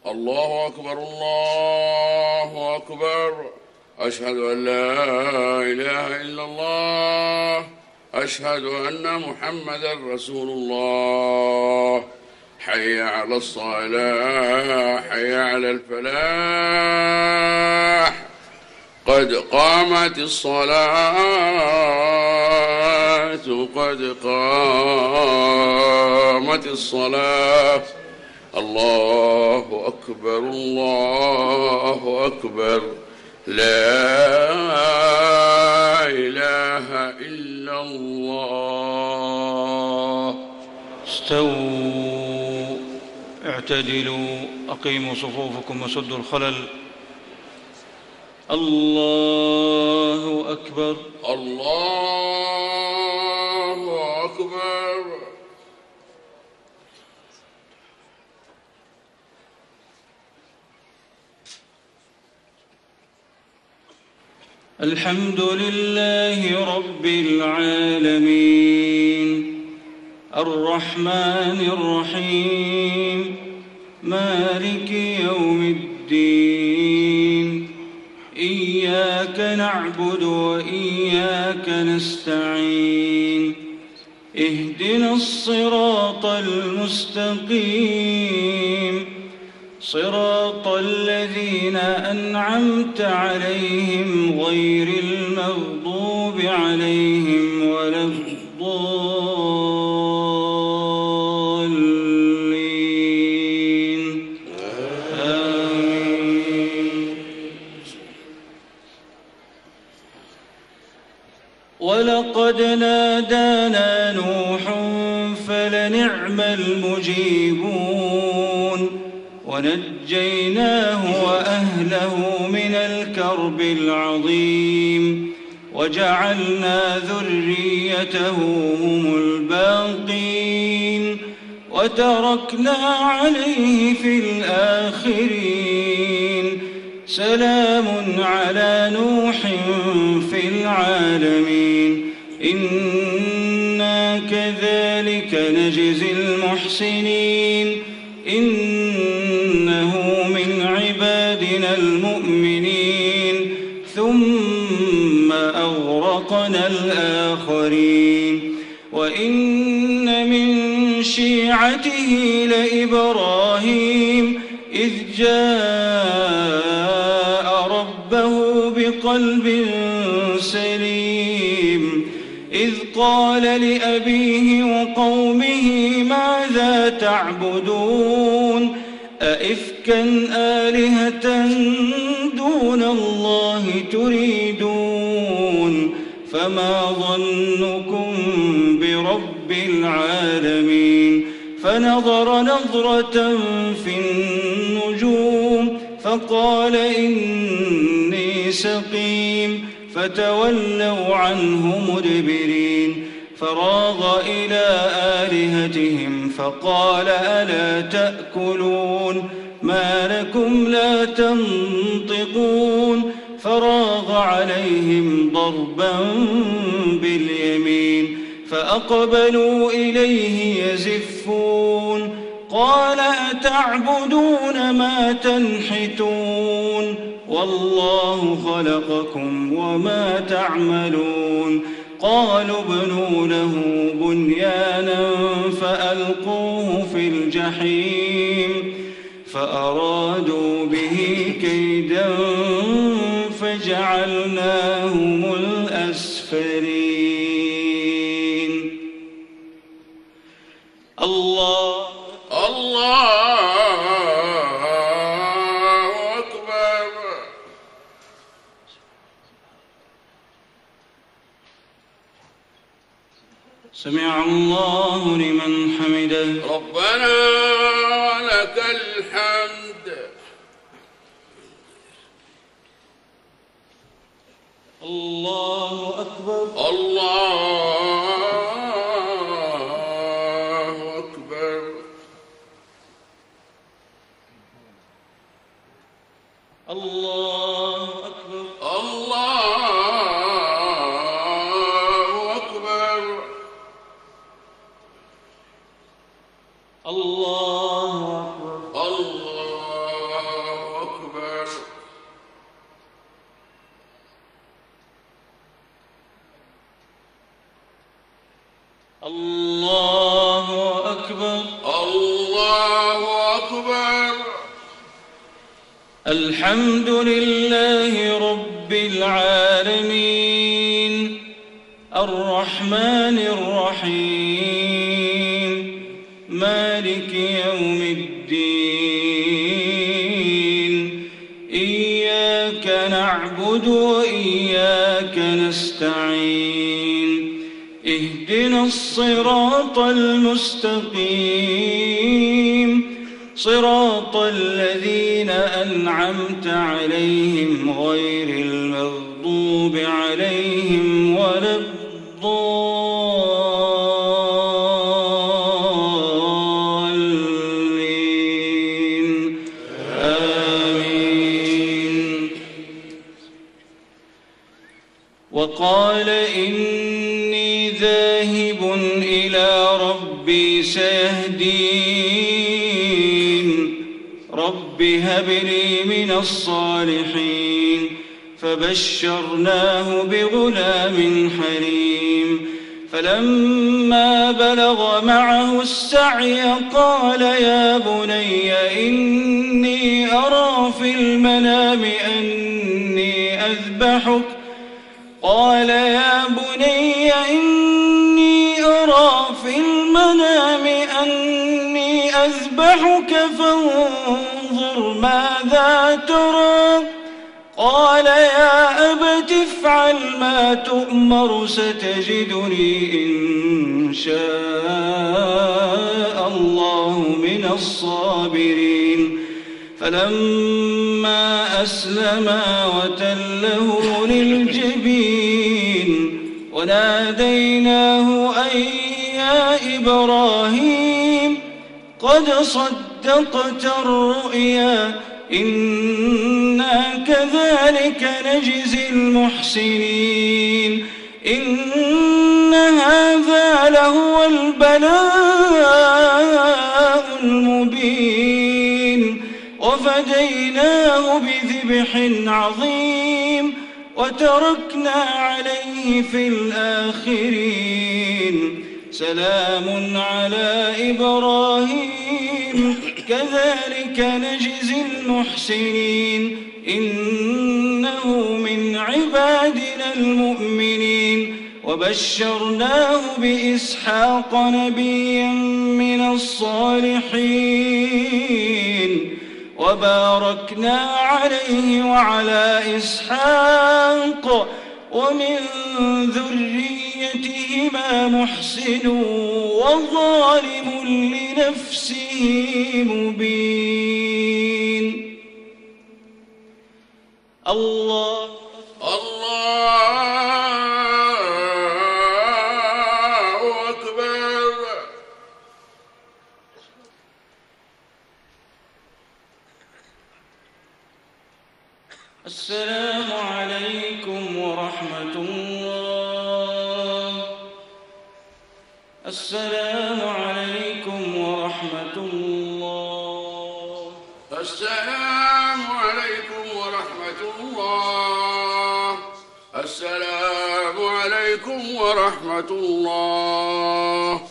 الله أكبر الله أكبر. أشهد أن لا إله إلا الله. أشهد أن محمدا رسول الله. حي على الصلاة، حي على الفلاح، قد قامت الصلاة، قد قامت الصلاة. الله أكبر الله أكبر. لا إله إلا الله. استووا، اعتدلوا، أقيموا صفوفكم وسدوا الخلل. الله أكبر الله أكبر. الحمد لله رب العالمين، الرحمن الرحيم، مالك يوم الدين. إياك نعبد وإياك نستعين. اهدنا الصراط المستقيم، صراط الذين أنعمت عليهم غير المغضوب عليهم ولا الضالين. آمين. ولقد نادانا نوح فلنعم المجيبون، ونجيناه وأهله من الكرب العظيم، وجعلنا ذريته هم الباقين، وتركنا عليه في الآخرين. سلام على نوح في العالمين، إنا كذلك نجزي المحسنين. إنه من عبادنا المؤمنين. ثم أغرقنا الآخرين. وإن من شيعته لإبراهيم إذ جاء ربه بقلب سليم، إذ قال لأبيه وقومه ماذا تعبدون؟ أئفكا آلهة دون الله تريدون؟ فما ظنكم برب العالمين؟ فنظر نظرة في النجوم فقال إني سقيم، فتولوا عنه مدبرين. فراغ إلى آلهتهم فقال ألا تأكلون؟ ما لكم لا تنطقون؟ فراغ عليهم ضربا باليمين فأقبلوا إليه يزفون. قال أتعبدون ما تنحتون؟ والله خلقكم وما تعملون. قالوا ابنوا له بنيانا فألقوه في الجحيم، فأرادوا به كيدا فجعلناهم الأسفلين. الله أكبر. سمع الله لمن حمده. ربنا لك الحمد. الله أكبر. الله أكبر. الله أكبر. الله أكبر. الله أكبر. الله الله أكبر. الحمد لله رب العالمين الرحمن الرحيم مالك يوم الدين إياك نعبد وإياك نستعين اهدنا الصراط المستقيم صراط الذين أنعمت عليهم غير المغضوب عليهم ولا الضالين آمين. وقال إني ذاهب إلى ربي سيهدين رب هب لي من الصالحين فبشرناه بغلام حليم فلما بلغ معه السعي قال يا بني إني أرى في المنام أني أذبحك قال يا بني إني أرى في المنام أني أذبحك فانظر ماذا ترى قال يا أبت افعل ما تؤمر ستجدني إن شاء الله من الصابرين فلما أسلما وتله للجبين وناديناه أن يا إبراهيم قد صدقت الرؤيا إنا كذلك نجزي المحسنين إن هذا لهو البلاء المبين وفديناه بذبح عظيم وتركنا عليه في الآخرين سلام على إبراهيم كذلك نجزي المحسنين إنه من عبادنا المؤمنين وبشرناه بإسحاق نبيا من الصالحين وباركنا عليه وعلى إسحاق ومن ذريتهما محسن وظالم لنفسه مبين. الله أكبر. السلام عليكم ورحمة الله. السلام عليكم ورحمة الله. السلام عليكم ورحمة الله. السلام عليكم ورحمة الله.